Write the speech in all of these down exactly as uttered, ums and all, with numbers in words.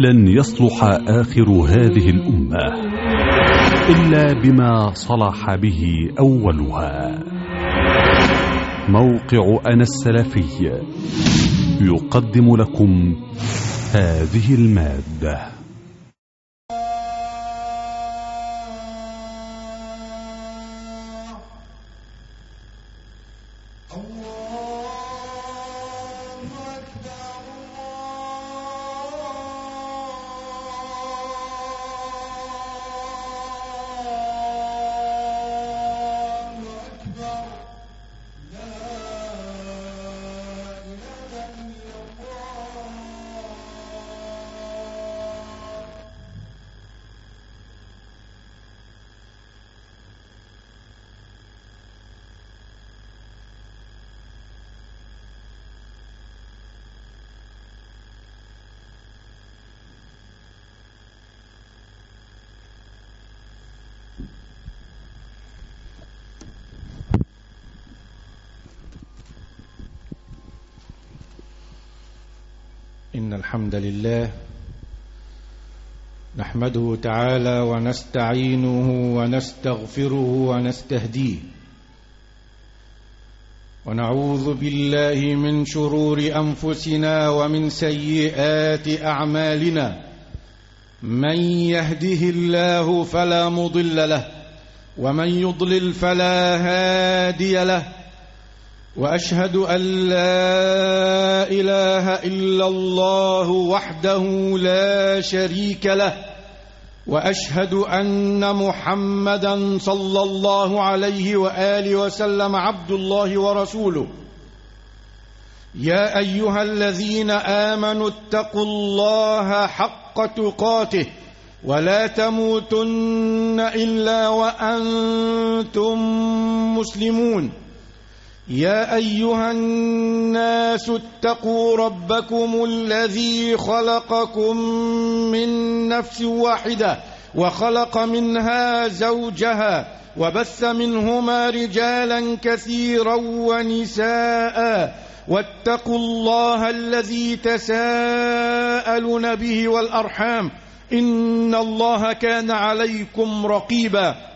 لن يصلح آخر هذه الأمة إلا بما صلح به أولها. موقع أنا السلفي يقدم لكم هذه المادة. إن الحمد لله نحمده تعالى ونستعينه ونستغفره ونستهديه، ونعوذ بالله من شرور أنفسنا ومن سيئات أعمالنا. من يهده الله فلا مضل له، ومن يضلل فلا هادي له، وأشهد أن لا إله إلا الله وحده لا شريك له، وأشهد أن محمدا صلى الله عليه وآله وسلم عبد الله ورسوله. يا أيها الذين آمنوا اتقوا الله حق تقاته ولا تموتن إلا وأنتم مسلمون. يا أيها الناس اتقوا ربكم الذي خلقكم من نفس واحدة وخلق منها زوجها وبث منهما رجالا كثيرا ونساء، واتقوا الله الذي تساءلون به والأرحام إن الله كان عليكم رقيبا.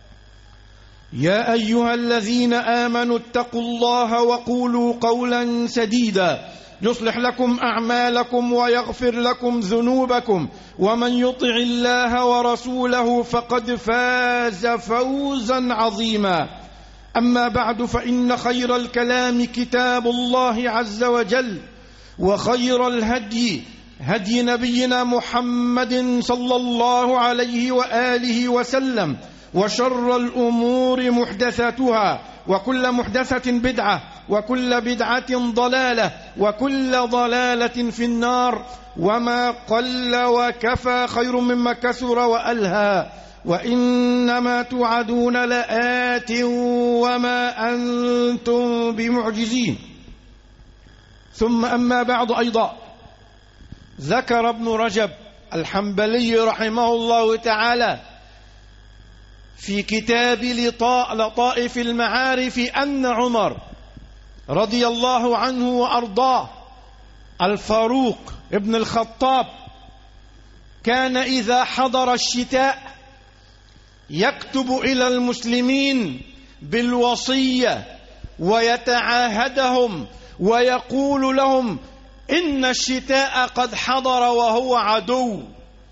يا أيها الذين آمنوا اتقوا الله وقولوا قولا سديدا يصلح لكم أعمالكم ويغفر لكم ذنوبكم، ومن يطع الله ورسوله فقد فاز فوزا عظيما. أما بعد، فإن خير الكلام كتاب الله عز وجل، وخير الهدي هدي نبينا محمد صلى الله عليه وآله وسلم، وشر الأمور محدثاتها، وكل محدثة بدعة، وكل بدعة ضلالة، وكل ضلالة في النار. وما قل وكفى خير مما كثر وألهى، وإنما توعدون لآت وما أنتم بمعجزين. ثم أما بعد، أيضا ذكر ابن رجب الحنبلي رحمه الله تعالى في كتاب لطائف المعارف أن عمر رضي الله عنه وأرضاه الفاروق ابن الخطاب كان إذا حضر الشتاء يكتب إلى المسلمين بالوصية ويتعاهدهم ويقول لهم إن الشتاء قد حضر وهو عدو،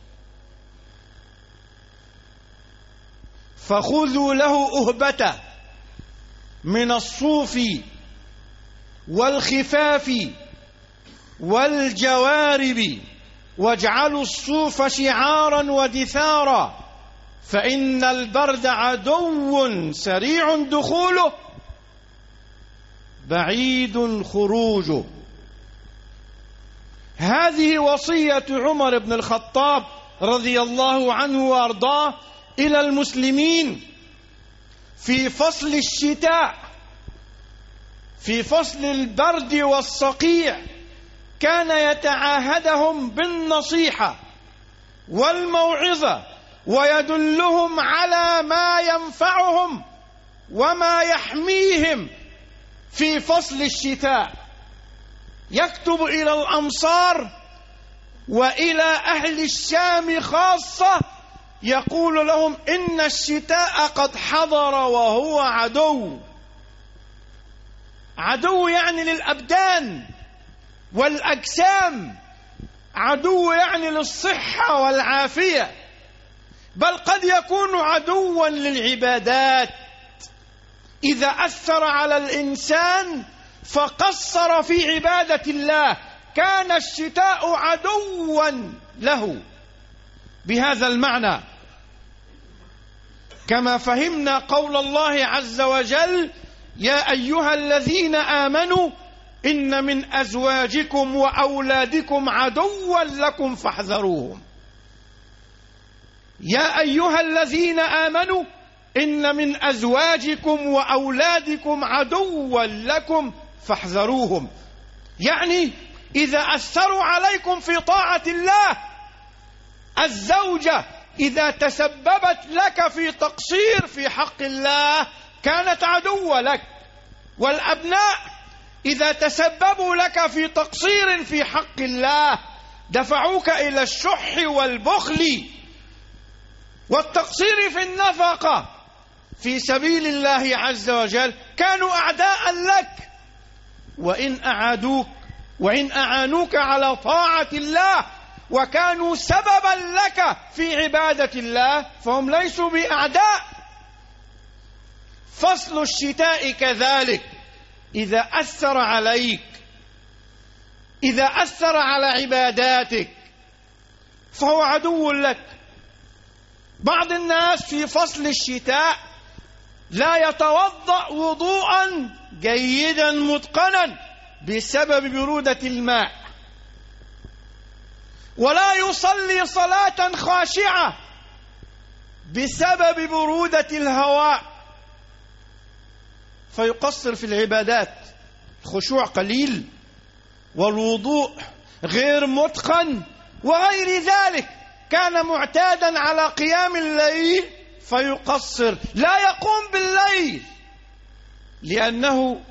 فخذوا له أهبة من الصوف والخفاف والجوارب، واجعلوا الصوف شعارا ودثارا، فإن البرد عدو سريع دخوله بعيد خروجه. هذه وصية عمر بن الخطاب رضي الله عنه وأرضاه إلى المسلمين في فصل الشتاء، في فصل البرد والصقيع. كان يتعاهدهم بالنصيحة والموعظة، ويدلهم على ما ينفعهم وما يحميهم في فصل الشتاء. يكتب إلى الأمصار وإلى أهل الشام خاصة يقول لهم إن الشتاء قد حضر وهو عدو. عدو يعني للأبدان والأجسام، عدو يعني للصحة والعافية، بل قد يكون عدوا للعبادات إذا أثر على الإنسان فقصر في عبادة الله، كان الشتاء عدوا له بهذا المعنى. كما فهمنا قول الله عز وجل: يا أيها الذين آمنوا إن من أزواجكم وأولادكم عدوا لكم فاحذروهم. يا أيها الذين آمنوا إن من أزواجكم وأولادكم عدوا لكم فاحذروهم، يعني إذا أثروا عليكم في طاعة الله. الزوجة إذا تسببت لك في تقصير في حق الله كانت عدوة لك، والأبناء إذا تسببوا لك في تقصير في حق الله دفعوك إلى الشح والبخل والتقصير في النفقة في سبيل الله عز وجل، كانوا أعداء لك. وإن أعادوك وإن أعانوك على طاعة الله وكانوا سببا لك في عبادة الله فهم ليسوا بأعداء. فصل الشتاء كذلك إذا أثر عليك، إذا أثر على عباداتك فهو عدو لك. بعض الناس في فصل الشتاء لا يتوضأ وضوءا جيدا متقنا بسبب برودة الماء، ولا يصلي صلاة خاشعة بسبب برودة الهواء، فيقصر في العبادات، الخشوع قليل والوضوء غير متقن وغير ذلك. كان معتادا على قيام الليل فيقصر، لا يقوم بالليل لأنه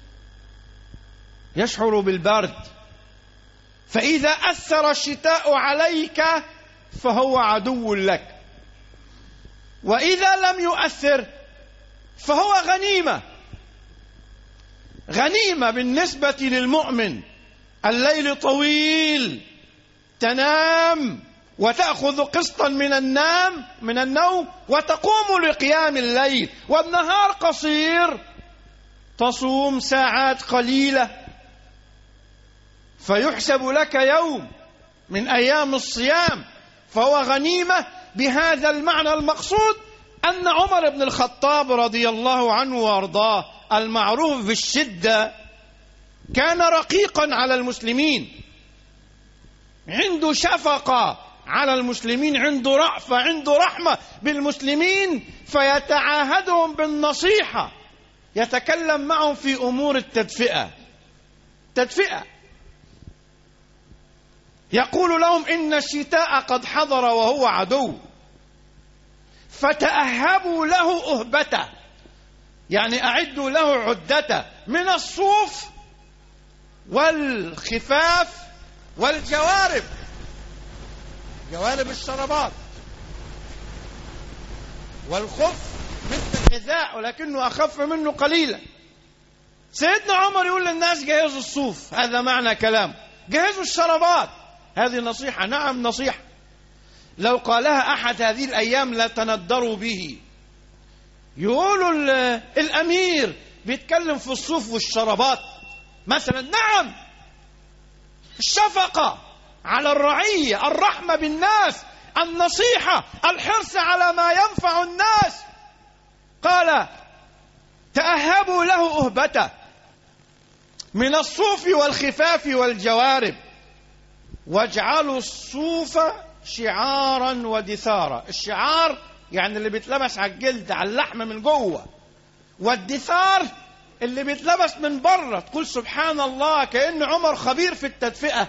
يشعر بالبرد. فإذا أثر الشتاء عليك فهو عدو لك، وإذا لم يؤثر فهو غنيمة. غنيمة بالنسبة للمؤمن. الليل طويل، تنام وتأخذ قسطا من النوم من النوم وتقوم لقيام الليل، والنهار قصير تصوم ساعات قليلة فيحسب لك يوم من أيام الصيام، فهو غنيمة بهذا المعنى. المقصود أن عمر بن الخطاب رضي الله عنه وارضاه المعروف بالشدة كان رقيقا على المسلمين، عنده شفقة على المسلمين، عنده رأفة، عنده رحمة بالمسلمين، فيتعاهدهم بالنصيحة، يتكلم معهم في أمور التدفئة. تدفئة يقول لهم إن الشتاء قد حضر وهو عدو فتأهبوا له أهبته، يعني أعدوا له عدته من الصوف والخفاف والجوارب. جوارب الشرابات، والخف مثل الحذاء ولكنه أخف منه قليلا. سيدنا عمر يقول للناس جهزوا الصوف، هذا معنى كلام، جهزوا الشرابات. هذه نصيحة، نعم نصيحة، لو قالها أحد هذه الأيام لا تندروا به. يقولوا الأمير بيتكلم في الصوف والشرابات مثلا، نعم، الشفقة على الرعية، الرحمة بالناس، النصيحة، الحرص على ما ينفع الناس. قال تأهبوا له أهبته من الصوف والخفاف والجوارب، واجعلوا الصوف شعارا ودثارا. الشعار يعني اللي بيتلبس على الجلد، على اللحم من جوه، والدثار اللي بيتلبس من بره. تقول سبحان الله، كأن عمر خبير في التدفئة.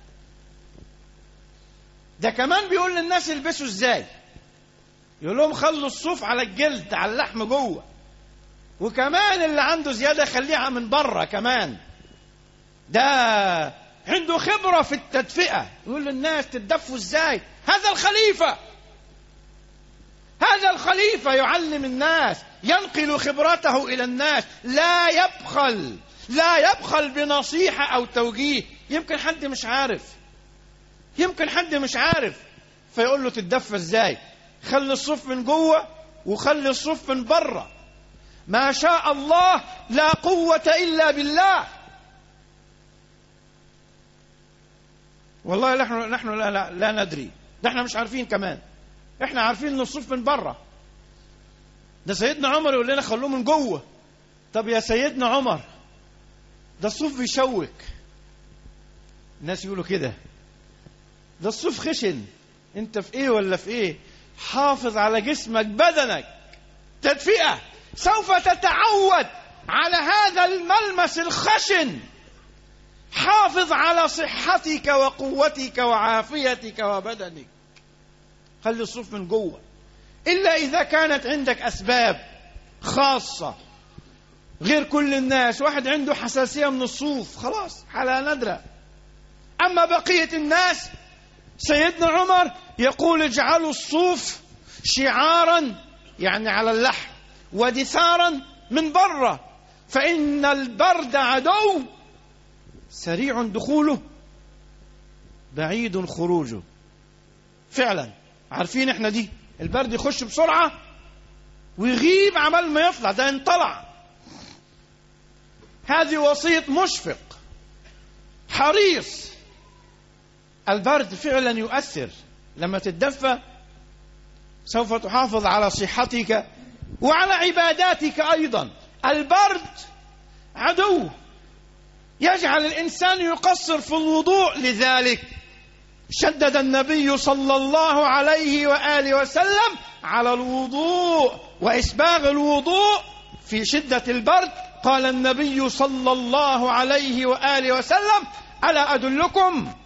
ده كمان بيقول للناس يلبسوا ازاي، يقول لهم خلوا الصوف على الجلد، على اللحم جوه، وكمان اللي عنده زيادة خليها من بره كمان. ده عنده خبرة في التدفئة، يقول للناس تدفوا ازاي. هذا الخليفة هذا الخليفة يعلم الناس، ينقل خبرته إلى الناس، لا يبخل لا يبخل بنصيحة أو توجيه. يمكن حد مش عارف يمكن حد مش عارف فيقول له تدفى ازاي. خلي الصف من جوه وخلي الصف من بره. ما شاء الله لا قوة إلا بالله. والله نحن نحن لا, لا, لا ندري، ده احنا مش عارفين كمان. احنا عارفين ان الصف من بره. ده سيدنا عمر يقول لنا خلوه من جوه. طب يا سيدنا عمر ده الصف بيشوك. الناس يقولوا كده، ده الصف خشن. انت في ايه ولا في ايه؟ حافظ على جسمك بدنك، تدفئة. سوف تتعود على هذا الملمس الخشن. حافظ على صحتك وقوتك وعافيتك وبدنك. خلي الصف من جوه، إلا إذا كانت عندك أسباب خاصة غير كل الناس. واحد عنده حساسية من الصوف، خلاص حالة نادرة. أما بقية الناس سيدنا عمر يقول اجعلوا الصوف شعارا، يعني على اللحم، ودثارا من بره، فإن البرد عدو سريع دخوله بعيد خروجه. فعلا عارفين احنا دي، البرد يخش بسرعة ويغيب عمال ما يطلع، ده انطلع. هذه وصية مشفق حريص. البرد فعلا يؤثر. لما تتدفى سوف تحافظ على صحتك وعلى عباداتك أيضا. البرد عدو يجعل الإنسان يقصر في الوضوء، لذلك شدد النبي صلى الله عليه وآله وسلم على الوضوء وإسباغ الوضوء في شدة البرد. قال النبي صلى الله عليه وآله وسلم ألا أدلكم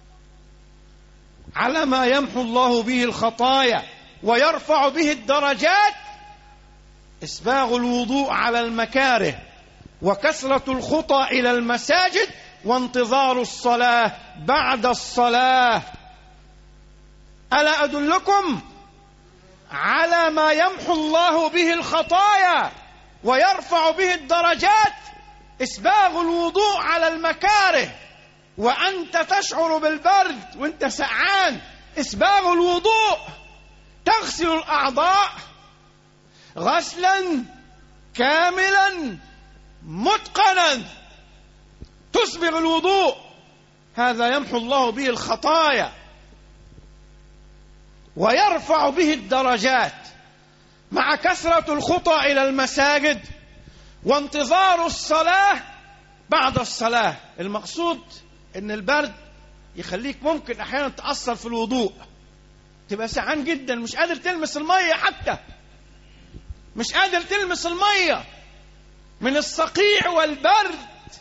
على ما يمحو الله به الخطايا ويرفع به الدرجات؟ إسباغ الوضوء على المكاره، وكثرة الخطى إلى المساجد، وانتظار الصلاة بعد الصلاة. ألا أدلكم على ما يمحو الله به الخطايا ويرفع به الدرجات؟ إسباغ الوضوء على المكاره، وأنت تشعر بالبرد وأنت سعان. إسباغ الوضوء، تغسل الأعضاء غسلا كاملا متقنا، تسبغ الوضوء. هذا يمحو الله به الخطايا ويرفع به الدرجات، مع كثرة الخطى إلى المساجد وانتظار الصلاة بعد الصلاة. المقصود إن البرد يخليك ممكن أحيانا تأثر في الوضوء، تبقى سعان جدا، مش قادر تلمس المية، حتى مش قادر تلمس المية من الصقيع والبرد،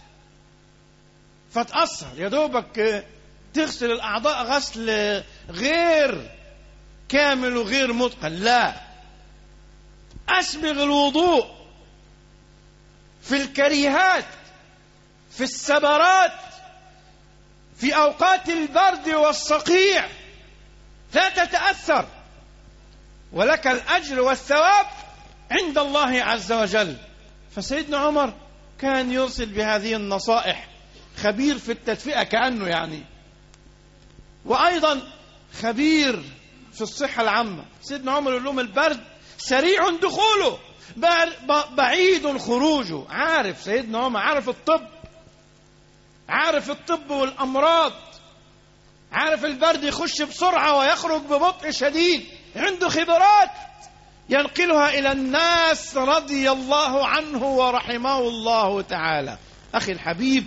فتأثر. يا دوبك تغسل الأعضاء غسل غير كامل وغير متقن. لا، أسبغ الوضوء في الكريهات، في السبرات، في أوقات البرد والصقيع، لا تتأثر، ولك الأجر والثواب عند الله عز وجل. فسيدنا عمر كان يرسل بهذه النصائح، خبير في التدفئة كأنه يعني، وأيضا خبير في الصحة العامة. سيدنا عمر يقول لهم البرد سريع دخوله بعيد خروجه. عارف سيدنا عمر، عارف الطب، عارف الطب والأمراض، عارف البرد يخش بسرعة ويخرج ببطء شديد، عنده خبرات ينقلها إلى الناس رضي الله عنه ورحمه الله تعالى. أخي الحبيب،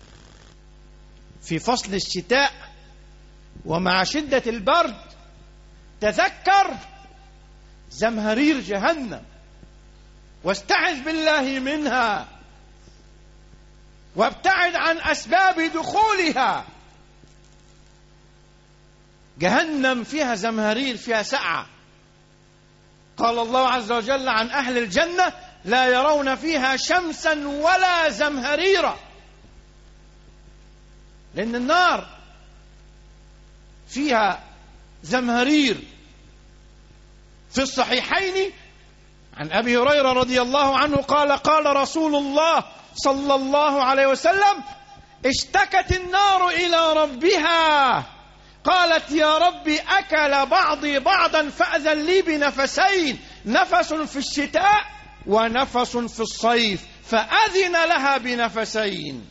في فصل الشتاء ومع شدة البرد تذكر زمهرير جهنم واستعذ بالله منها وابتعد عن أسباب دخولها. جهنم فيها زمهرير، فيها سعة. قال الله عز وجل عن أهل الجنة لا يرون فيها شمسا ولا زمهريرا. لأن النار فيها زمهرير. في الصحيحين عن أبي هريرة رضي الله عنه قال قال رسول الله صلى الله عليه وسلم: اشتكت النار إلى ربها قالت: يا رب أكل بعضي بعضا فأذن لي بنفسين، نفس في الشتاء ونفس في الصيف، فأذن لها بنفسين،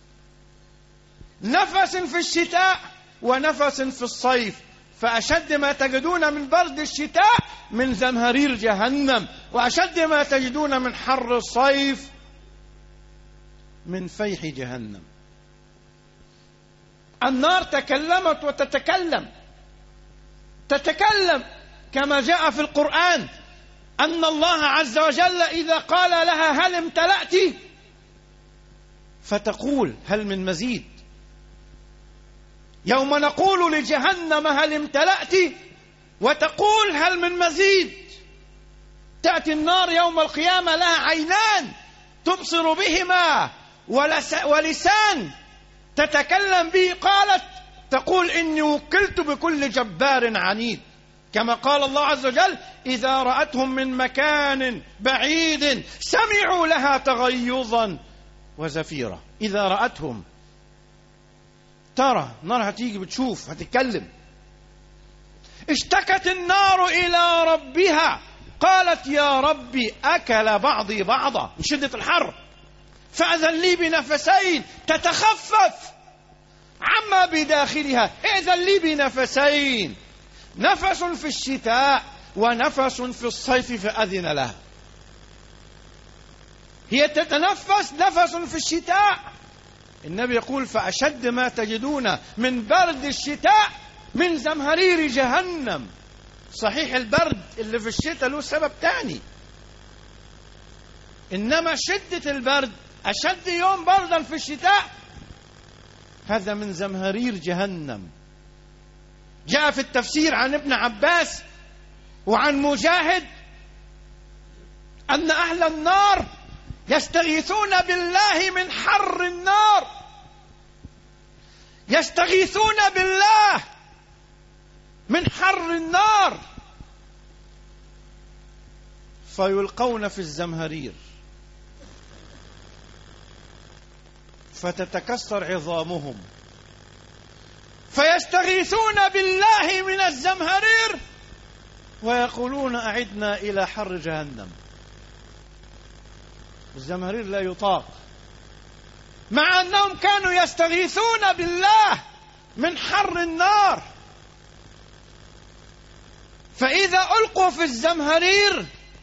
نفس في الشتاء ونفس في الصيف. فأشد ما تجدون من برد الشتاء من زمهرير جهنم، وأشد ما تجدون من حر الصيف من فيح جهنم. النار تكلمت وتتكلم، تتكلم كما جاء في القرآن أن الله عز وجل إذا قال لها: هل امتلأت؟ فتقول: هل من مزيد؟ يوم نقول لجهنم: هل امتلأت؟ وتقول: هل من مزيد؟ تأتي النار يوم القيامة لها عينان تبصر بهما ولسان تتكلم به. قالت تقول: إني وكلت بكل جبار عنيد، كما قال الله عز وجل: إذا رأتهم من مكان بعيد سمعوا لها تغيظا وزفيرا. إذا رأتهم، ترى النار هتيجي بتشوف هتتكلم. اشتكت النار إلى ربها قالت: يا ربي أكل بعضي بعضا، من شدة الحر، فأذن لي بنفسين، تتخفف عما بداخلها، إذن لي بنفسين، نفس في الشتاء ونفس في الصيف، فأذن لها. هي تتنفس نفس في الشتاء. النبي يقول: فأشد ما تجدون من برد الشتاء من زمهرير جهنم. صحيح البرد اللي في الشتاء له سبب تاني، إنما شدة البرد أشد يوم بردا في الشتاء هذا من زمهرير جهنم. جاء في التفسير عن ابن عباس وعن مجاهد أن أهل النار يستغيثون بالله من حر النار، يستغيثون بالله من حر النار، فيلقون في الزمهرير فتتكسر عظامهم، فيستغيثون بالله من الزمهرير ويقولون: أعدنا إلى حر جهنم. الزمهرير لا يطاق، مع أنهم كانوا يستغيثون بالله من حر النار. فإذا ألقوا في الزمهرير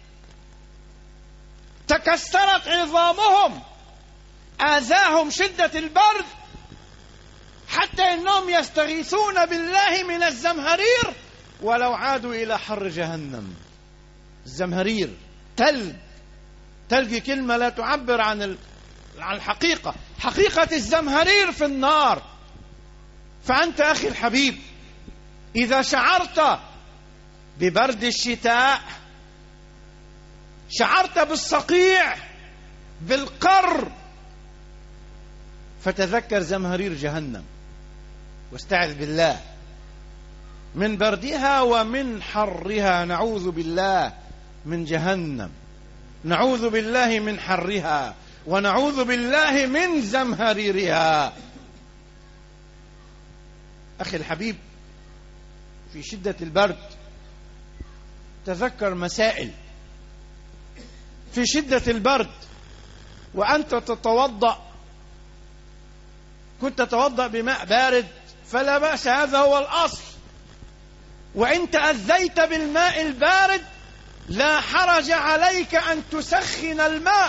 تكسرت عظامهم، آذاهم شدة البرد، حتى إنهم يستغيثون بالله من الزمهرير ولو عادوا إلى حر جهنم. الزمهرير تلج، تلج كلمة لا تعبر عن عن الحقيقة، حقيقة الزمهرير في النار. فأنت أخي الحبيب إذا شعرت ببرد الشتاء، شعرت بالصقيع، بالقر، فتذكر زمهرير جهنم واستعذ بالله من بردها ومن حرها. نعوذ بالله من جهنم، نعوذ بالله من حرها، ونعوذ بالله من زمهريرها. أخي الحبيب في شدة البرد تذكر مسائل. في شدة البرد وأنت تتوضأ، كنت تتوضأ بماء بارد فلا بأس، هذا هو الأصل. وإن تأذيت بالماء البارد لا حرج عليك أن تسخن الماء.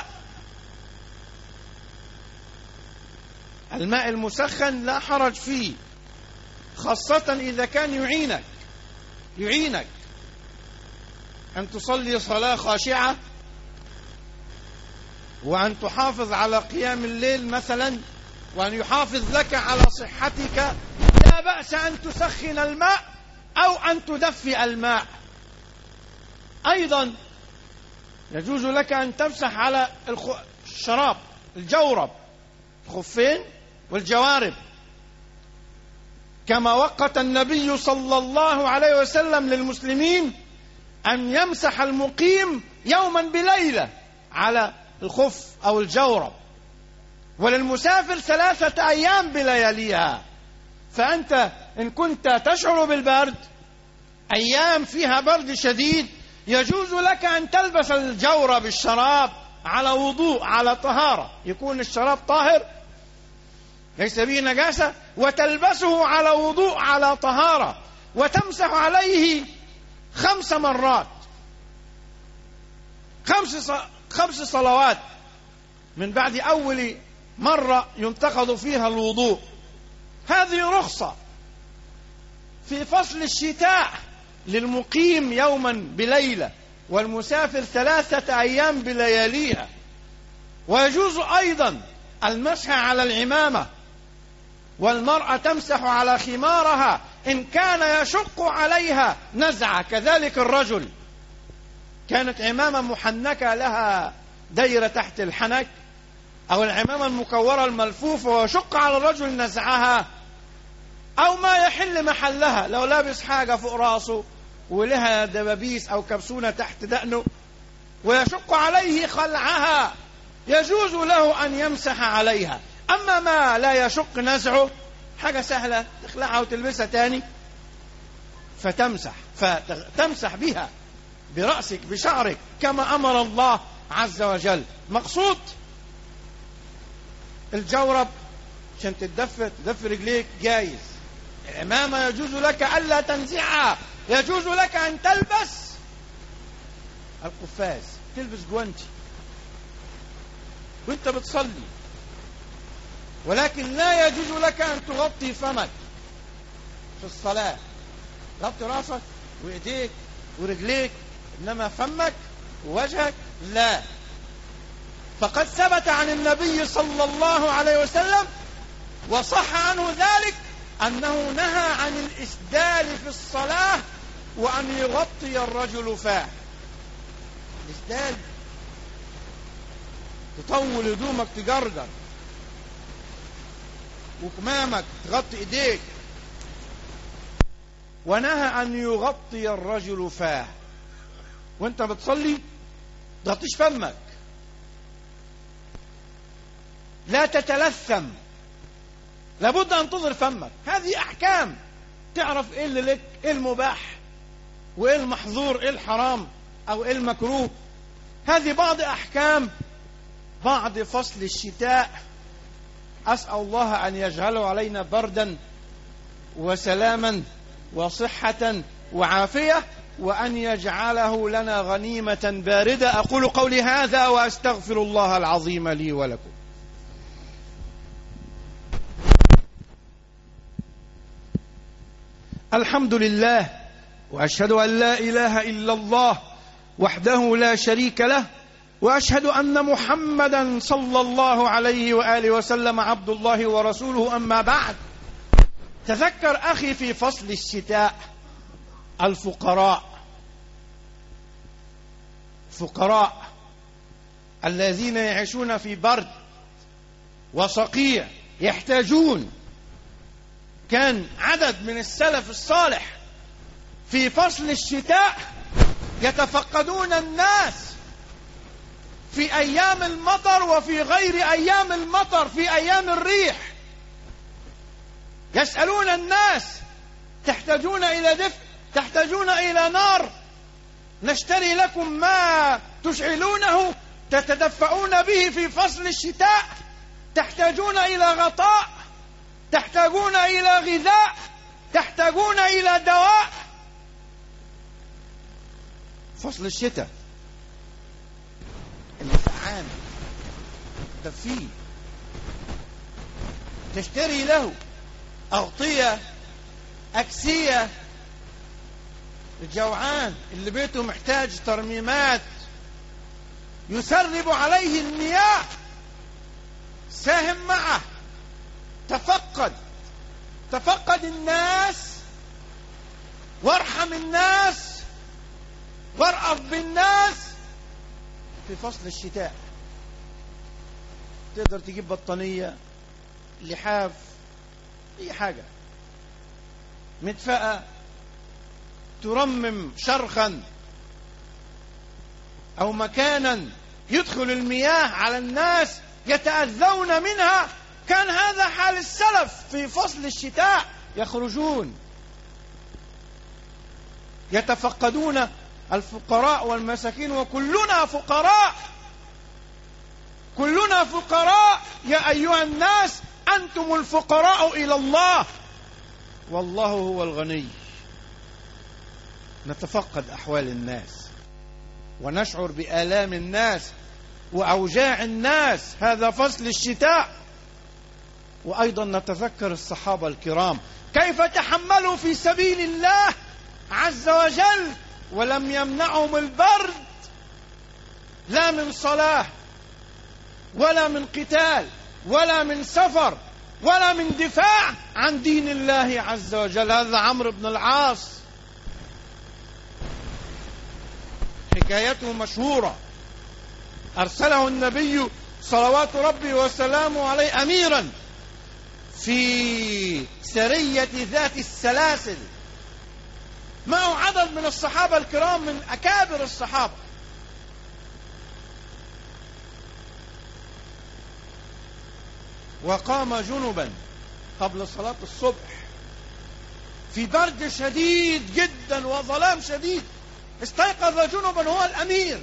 الماء المسخن لا حرج فيه، خاصة إذا كان يعينك يعينك أن تصلي صلاة خاشعة، وأن تحافظ على قيام الليل مثلا، وأن يحافظ لك على صحتك. لا بأس أن تسخن الماء أو أن تدفئ الماء. أيضا يجوز لك أن تمسح على الشراب، الجورب، الخفين والجوارب، كما وقت النبي صلى الله عليه وسلم للمسلمين أن يمسح المقيم يوما بليلة على الخف أو الجورب، وللمسافر ثلاثة أيام بلياليها. فأنت إن كنت تشعر بالبرد، أيام فيها برد شديد، يجوز لك أن تلبس الجورب الشراب على وضوء، على طهارة، يكون الشراب طاهر ليس به نجاسة، وتلبسه على وضوء على طهارة، وتمسح عليه خمس مرات، خمس خمس صلوات من بعد أول مرة ينتقض فيها الوضوء. هذه رخصة في فصل الشتاء للمقيم يوما بليلة، والمسافر ثلاثة أيام بلياليها. ويجوز أيضا المسح على العمامة، والمرأة تمسح على خمارها إن كان يشق عليها نزعة. كذلك الرجل، كانت عمامة محنكة لها دايرة تحت الحنك، أو العمامة المكورة الملفوفة ويشق على الرجل نزعها، أو ما يحل محلها، لو لابس حاجة فوق راسه ولها دبابيس أو كبسونة تحت دقنه ويشق عليه خلعها، يجوز له أن يمسح عليها. أما ما لا يشق نزعه، حاجة سهلة تخلعها وتلبسها تاني، فتمسح فتمسح بها برأسك بشعرك كما أمر الله عز وجل. مقصود الجورب عشان تدفى تدفى رجليك جايز. العمامة يجوز لك ألا تنزعها، يجوز لك أن تلبس القفاز، تلبس جوانتي وانت بتصلي، ولكن لا يجوز لك أن تغطي فمك في الصلاة. غطي راسك وإيديك ورجليك، إنما فمك ووجهك لا. فقد ثبت عن النبي صلى الله عليه وسلم وصح عنه ذلك أنه نهى عن الإسدال في الصلاة وأن يغطي الرجل فاه. الإسدال تطول هدومك تجرجر، وكمامك تغطي إيديك. ونهى أن يغطي الرجل فاه، وانت بتصلي تغطيش فمك، لا تتلثم، لابد أن تظهر فمك. هذه أحكام تعرف إيه اللي لك، إيه المباح وإيه المحظور، إيه الحرام أو إيه المكروه. هذه بعض أحكام بعد فصل الشتاء. أسأل الله أن يجعله علينا بردا وسلاما وصحة وعافية، وأن يجعله لنا غنيمة باردة. أقول قولي هذا وأستغفر الله العظيم لي ولكم. الحمد لله، وأشهد أن لا إله إلا الله وحده لا شريك له، وأشهد أن محمدا صلى الله عليه وآله وسلم عبد الله ورسوله. أما بعد، تذكر أخي في فصل الشتاء الفقراء، فقراء الذين يعيشون في برد وصقيع يحتاجون. كان عدد من السلف الصالح في فصل الشتاء يتفقدون الناس في أيام المطر وفي غير أيام المطر، في أيام الريح، يسألون الناس: تحتاجون إلى دفء؟ تحتاجون إلى نار؟ نشتري لكم ما تشعلونه تتدفعون به في فصل الشتاء؟ تحتاجون إلى غطاء؟ تحتاجون إلى غذاء؟ تحتاجون إلى دواء؟ فصل الشتاء اللي سقعان تدفيه، تشتري له أغطية، أكسية. الجوعان اللي بيته محتاج ترميمات، يسرب عليه المياه، ساهم معه. تفقد تفقد الناس، وارحم الناس، وارأف بالناس في فصل الشتاء. تقدر تجيب بطانية، لحاف، أي حاجة، مدفأة ترمم شرخا أو مكانا يدخل المياه على الناس يتأذون منها. كان هذا حال السلف في فصل الشتاء، يخرجون يتفقدون الفقراء والمساكين، وكلنا فقراء، كلنا فقراء. يا أيها الناس أنتم الفقراء إلى الله والله هو الغني. نتفقد أحوال الناس ونشعر بآلام الناس وأوجاع الناس، هذا فصل الشتاء. وأيضا نتذكر الصحابة الكرام كيف تحملوا في سبيل الله عز وجل ولم يمنعهم البرد، لا من صلاة ولا من قتال ولا من سفر ولا من دفاع عن دين الله عز وجل. هذا عمرو بن العاص حكايته مشهورة، أرسله النبي صلوات ربي وسلامه عليه أميرا في سرية ذات السلاسل، معه عدد من الصحابة الكرام من أكابر الصحابة. وقام جنبا قبل صلاة الصبح في برد شديد جدا وظلام شديد، استيقظ جنبا هو الأمير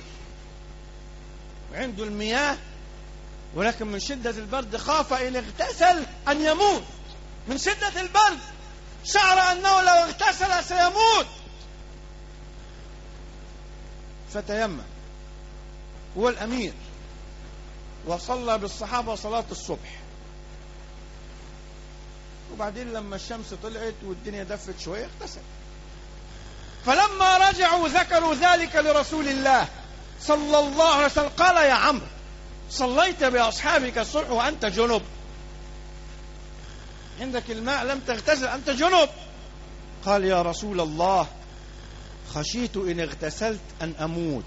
عنده المياه، ولكن من شدة البرد خاف إن اغتسل أن يموت. من شدة البرد شعر أنه لو اغتسل سيموت، فتيمم هو الأمير وصلى بالصحابة صلاة الصبح. وبعدين لما الشمس طلعت والدنيا دفت شوية اغتسل. فلما رجعوا ذكروا ذلك لرسول الله صلى الله عليه وسلم، قال يا عمرو صليت بأصحابك الصبح وأنت جنب، عندك الماء لم تغتسل أنت جنب. قال يا رسول الله خشيت إن اغتسلت أن أموت،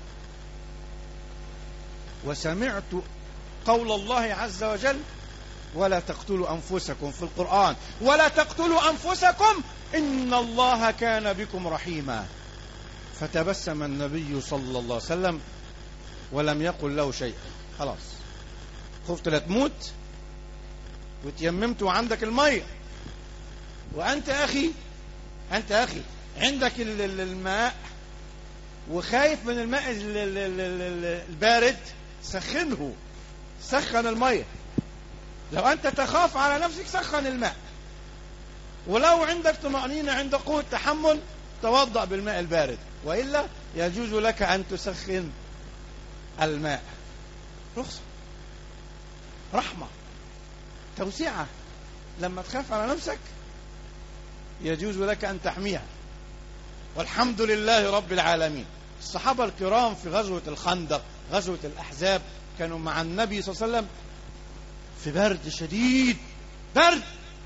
وسمعت قول الله عز وجل ولا تقتلوا أنفسكم في القرآن، ولا تقتلوا أنفسكم إن الله كان بكم رحيما. فتبسم النبي صلى الله عليه وسلم ولم يقل له شيء. خلاص خفت لا تموت وتيممت وعندك المية، وأنت أخي أنت أخي عندك الماء وخايف من الماء البارد، سخنه، سخن المية. لو أنت تخاف على نفسك سخن الماء، ولو عندك طمأنينة عند قوة تحمل توضأ بالماء البارد، وإلا يجوز لك أن تسخن الماء. رخصة، رحمة، توسعة. لما تخاف على نفسك يجوز لك أن تحميها، والحمد لله رب العالمين. الصحابة الكرام في غزوة الخندق، غزوة الأحزاب، كانوا مع النبي صلى الله عليه وسلم في برد شديد، برد،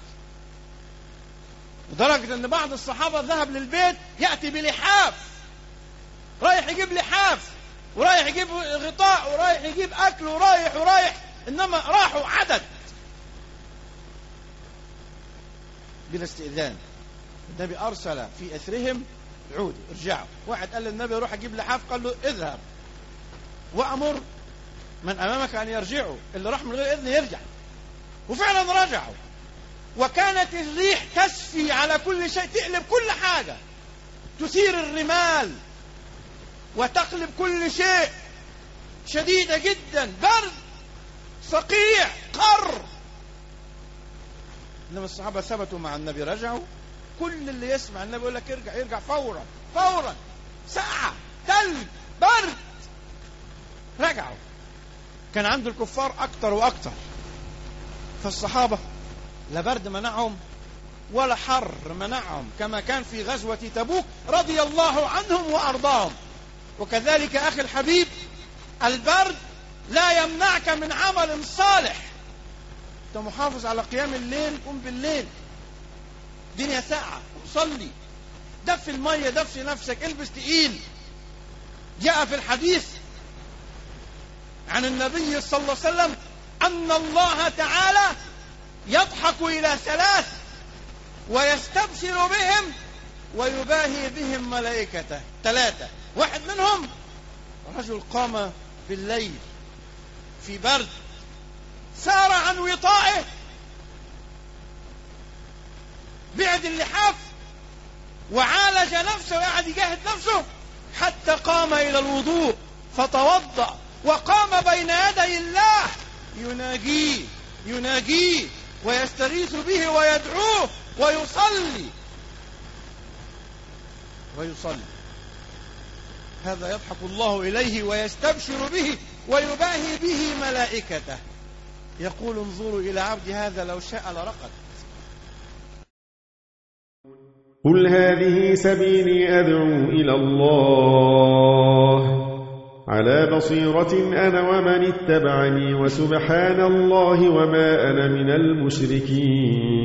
لدرجة أن بعض الصحابة ذهب للبيت يأتي بلحاف، رايح يجيب لحاف ورايح يجيب غطاء ورايح يجيب أكل ورايح ورايح، إنما راحوا عدد بلا استئذان. النبي أرسل في أثرهم عودوا ارجعوا. واحد قال للنبي روح أجيب لحاف، قال له اذهب وأمر من أمامك أن يرجعوا، اللي راح من غير إذن يرجع. وفعلا رجعوا، وكانت الريح تسفي على كل شيء، تقلب كل حاجة، تثير الرمال وتقلب كل شيء، شديدة جدا، برد صقيع قر. إنما الصحابة ثبتوا مع النبي، رجعوا. كل اللي يسمع النبي يقول لك ارجع، يرجع فورا فورا، ساعة، ثلج، برد، رجعوا. كان عند الكفار أكتر وأكتر، فالصحابة لا برد منعهم ولا حر منعهم، كما كان في غزوة تبوك رضي الله عنهم وأرضاهم. وكذلك أخي الحبيب، البرد لا يمنعك من عمل صالح. أنت محافظ على قيام الليل، قم بالليل، دنيا ساعة، صلي، دف المية، دف نفسك، البس تقيل. جاء في الحديث عن النبي صلى الله عليه وسلم أن الله تعالى يضحك إلى ثلاث: ويستبشر بهم ويباهي بهم ملائكته. ثلاثة. واحد منهم رجل قام بالليل في برد، سار عن وطائه، بعد اللحاف وعالج نفسه وقعد يجاهد نفسه حتى قام إلى الوضوء فتوضأ وقام بين يدي الله يناجيه يناجيه ويستغيث به ويدعوه ويصلي ويصلي هذا يضحك الله إليه ويستبشر به ويباهي به ملائكته، يقول انظروا إلى عبد هذا لو شاء لرقد. قل هذه سبيلي أدعو إلى الله على بصيرة أنا ومن اتبعني وسبحان الله وما أنا من المشركين.